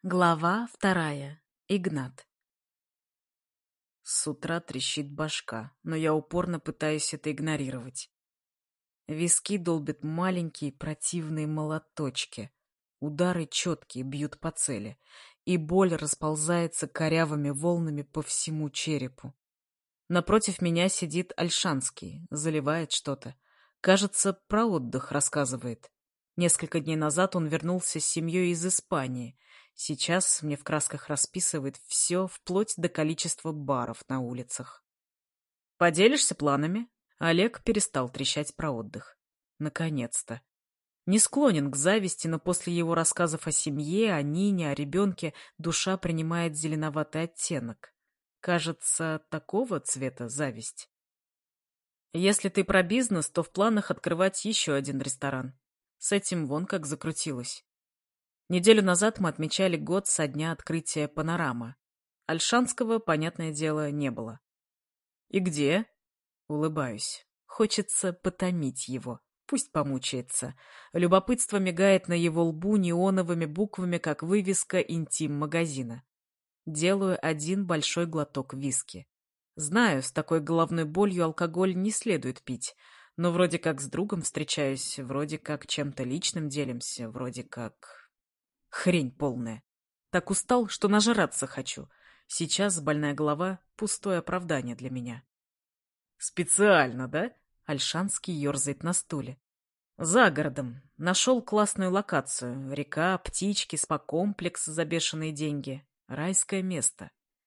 Глава 2. Игнат. С утра трещит башка, но я упорно пытаюсь это игнорировать. Виски долбят маленькие противные молоточки. Удары четкие, бьют по цели, и боль расползается корявыми волнами по всему черепу. Напротив меня сидит Ольшанский, заливает что-то. Кажется, про отдых рассказывает. Несколько дней назад он вернулся с семьей из Испании. Сейчас мне в красках расписывает все, вплоть до количества баров на улицах. «Поделишься планами?» Олег перестал трещать про отдых. Наконец-то. Не склонен к зависти, но после его рассказов о семье, о Нине, о ребенке душа принимает зеленоватый оттенок. Кажется, такого цвета зависть. Если ты про бизнес, то в планах открывать еще один ресторан. С этим вон как закрутилось. Неделю назад мы отмечали год со дня открытия «Панорама». Ольшанского, понятное дело, не было. «И где?» Улыбаюсь. Хочется потомить его. Пусть помучается. Любопытство мигает на его лбу неоновыми буквами, как вывеска интим-магазина. Делаю один большой глоток виски. Знаю, с такой головной болью алкоголь не следует пить, но вроде как с другом встречаюсь, вроде как чем-то личным делимся, вроде как... Хрень полная. Так устал, что нажраться хочу. Сейчас больная голова — пустое оправдание для меня. Специально, да? Ольшанский ерзает на стуле. За городом. Нашел классную локацию. Река, птички, спа-комплекс за бешеные деньги. Райское место.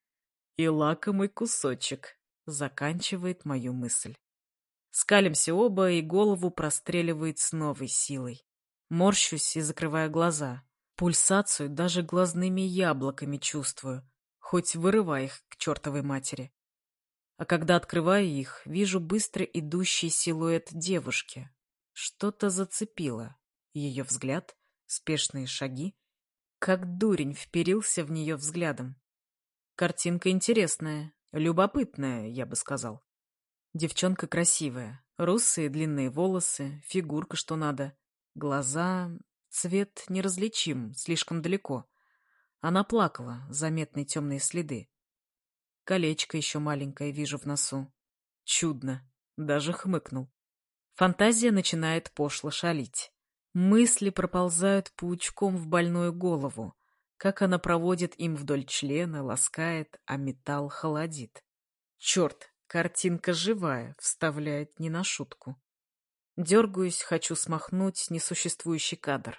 И лакомый кусочек. Заканчивает мою мысль. Скалимся оба, и голову простреливает с новой силой. Морщусь и закрываю глаза. Пульсацию даже глазными яблоками чувствую, хоть вырывай их к чертовой матери. А когда открываю их, вижу быстро идущий силуэт девушки. Что-то зацепило. Ее взгляд, спешные шаги. Как дурень вперился в нее взглядом. Картинка интересная, любопытная, я бы сказал. Девчонка красивая. Русые длинные волосы, фигурка что надо. Глаза... Цвет неразличим, слишком далеко. Она плакала, заметны темные следы. Колечко еще маленькое вижу в носу. Чудно. Даже хмыкнул. Фантазия начинает пошло шалить. Мысли проползают паучком в больную голову. Как она проводит им вдоль члена, ласкает, а металл холодит. Черт, картинка живая, вставляет не на шутку. Дергаюсь, хочу смахнуть несуществующий кадр.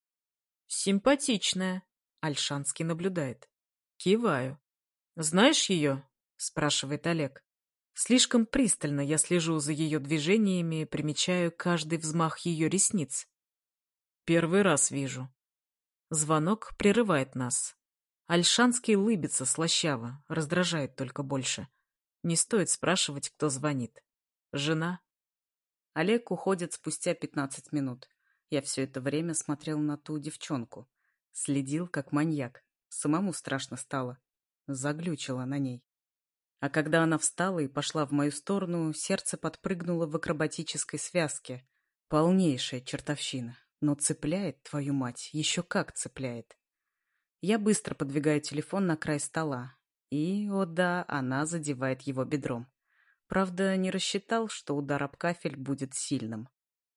«Симпатичная», — Ольшанский наблюдает. Киваю. «Знаешь ее?» — спрашивает Олег. Слишком пристально я слежу за ее движениями, примечаю каждый взмах ее ресниц. Первый раз вижу. Звонок прерывает нас. Ольшанский лыбится слащаво, раздражает только больше. Не стоит спрашивать, кто звонит. Жена? Олег уходит спустя 15 минут. Я все это время смотрел на ту девчонку. Следил, как маньяк. Самому страшно стало. Заглючила на ней. А когда она встала и пошла в мою сторону, сердце подпрыгнуло в акробатической связке. Полнейшая чертовщина. Но цепляет, твою мать, еще как цепляет. Я быстро подвигаю телефон на край стола. И, о да, она задевает его бедром. Правда, не рассчитал, что удар об кафель будет сильным.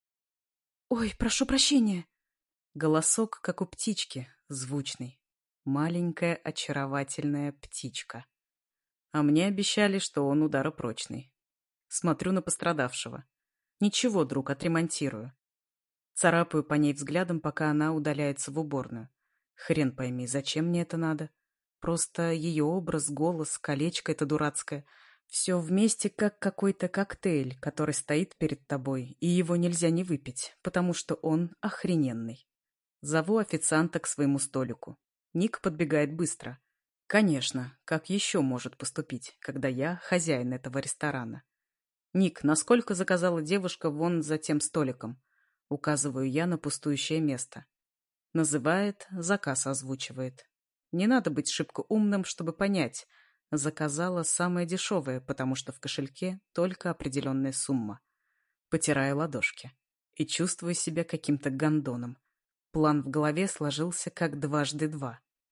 «Ой, прошу прощения!» Голосок, как у птички, звучный. Маленькая очаровательная птичка. А мне обещали, что он ударопрочный. Смотрю на пострадавшего. Ничего, друг, отремонтирую. Царапаю по ней взглядом, пока она удаляется в уборную. Хрен пойми, зачем мне это надо? Просто ее образ, голос, колечко это дурацкое. Все вместе как какой-то коктейль, который стоит перед тобой, и его нельзя не выпить, потому что он охрененный. Зову официанта к своему столику. Ник подбегает быстро. Конечно, как еще может поступить, когда я хозяин этого ресторана? Ник, насколько заказала девушка вон за тем столиком? Указываю я на пустующее место. Называет, заказ озвучивает. Не надо быть шибко умным, чтобы понять. Заказала самое дешевое, потому что в кошельке только определенная сумма. Потираю ладошки. И чувствую себя каким-то гондоном. План в голове сложился как 2 × 2.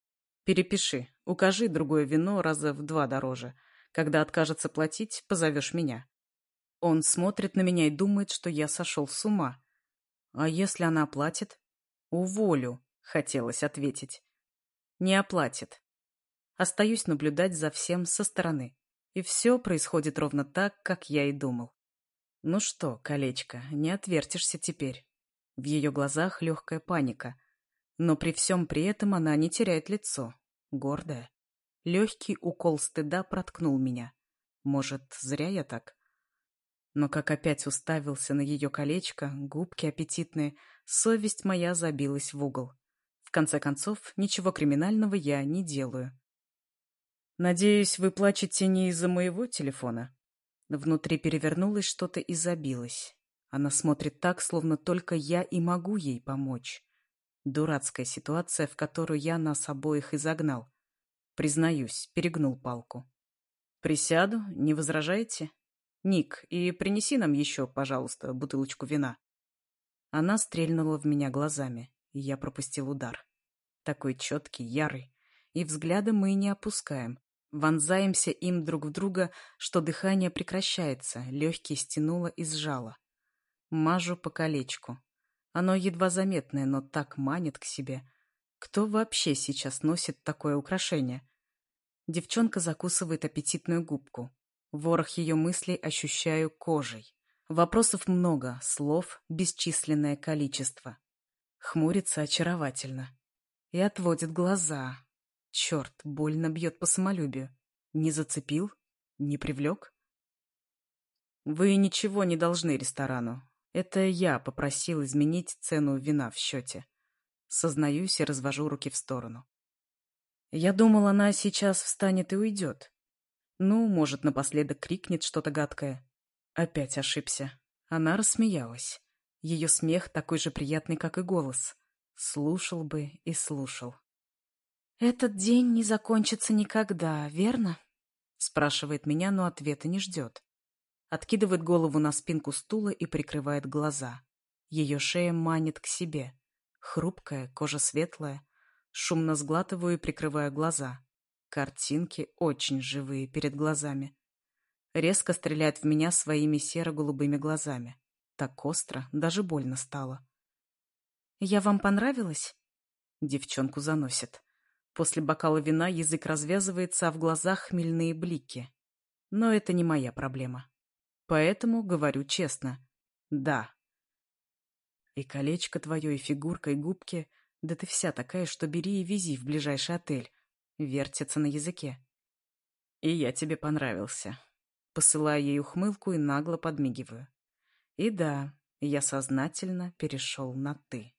Перепиши, укажи другое вино раза в 2 дороже. Когда откажется платить, позовешь меня. Он смотрит на меня и думает, что я сошел с ума. А если она оплатит? Уволю, хотелось ответить. Не оплатит. Остаюсь наблюдать за всем со стороны. И все происходит ровно так, как я и думал. Ну что, колечко, не отвертишься теперь. В ее глазах легкая паника. Но при всем при этом она не теряет лицо. Гордая. Легкий укол стыда проткнул меня. Может, зря я так? Но как опять уставился на ее колечко, губки аппетитные, совесть моя забилась в угол. В конце концов, ничего криминального я не делаю. «Надеюсь, вы плачете не из-за моего телефона?» Внутри перевернулось что-то и забилось. Она смотрит так, словно только я и могу ей помочь. Дурацкая ситуация, в которую я нас обоих и загнал. Признаюсь, перегнул палку. «Присяду, не возражаете? Ник, и принеси нам еще, пожалуйста, бутылочку вина». Она стрельнула в меня глазами, и я пропустил удар. Такой четкий, ярый. И взгляда мы не опускаем. Вонзаемся им друг в друга, что дыхание прекращается, легкие стянуло и сжало. Мажу по колечку. Оно едва заметное, но так манит к себе. Кто вообще сейчас носит такое украшение? Девчонка закусывает аппетитную губку. Ворох ее мыслей ощущаю кожей. Вопросов много, слов бесчисленное количество. Хмурится очаровательно. И отводит глаза. Черт, больно бьет по самолюбию. Не зацепил? Не привлек? Вы ничего не должны ресторану. Это я попросил изменить цену вина в счете. Сознаюсь и развожу руки в сторону. Я думал, она сейчас встанет и уйдет. Ну, может, напоследок крикнет что-то гадкое. Опять ошибся. Она рассмеялась. Ее смех такой же приятный, как и голос. Слушал бы и слушал. «Этот день не закончится никогда, верно?» Спрашивает меня, но ответа не ждет. Откидывает голову на спинку стула и прикрывает глаза. Ее шея манит к себе. Хрупкая, кожа светлая. Шумно сглатываю и прикрываю глаза. Картинки очень живые перед глазами. Резко стреляет в меня своими серо-голубыми глазами. Так остро, даже больно стало. «Я вам понравилась?» Девчонку заносит. После бокала вина язык развязывается, а в глазах хмельные блики. Но это не моя проблема. Поэтому говорю честно. Да. И колечко твое, и фигурка, и губки. Да ты вся такая, что бери и вези в ближайший отель. Вертится на языке. И я тебе понравился. Посылаю ей ухмылку и нагло подмигиваю. И да, я сознательно перешел на «ты».